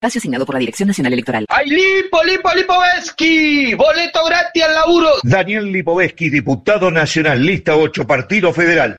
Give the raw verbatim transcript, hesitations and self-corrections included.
Espacio asignado por la Dirección Nacional Electoral. ¡Ay, Lipo, Lipo, Lipovetsky! ¡Boleto gratis al laburo! Daniel Lipovetsky, diputado nacional, lista ocho, Partido Federal.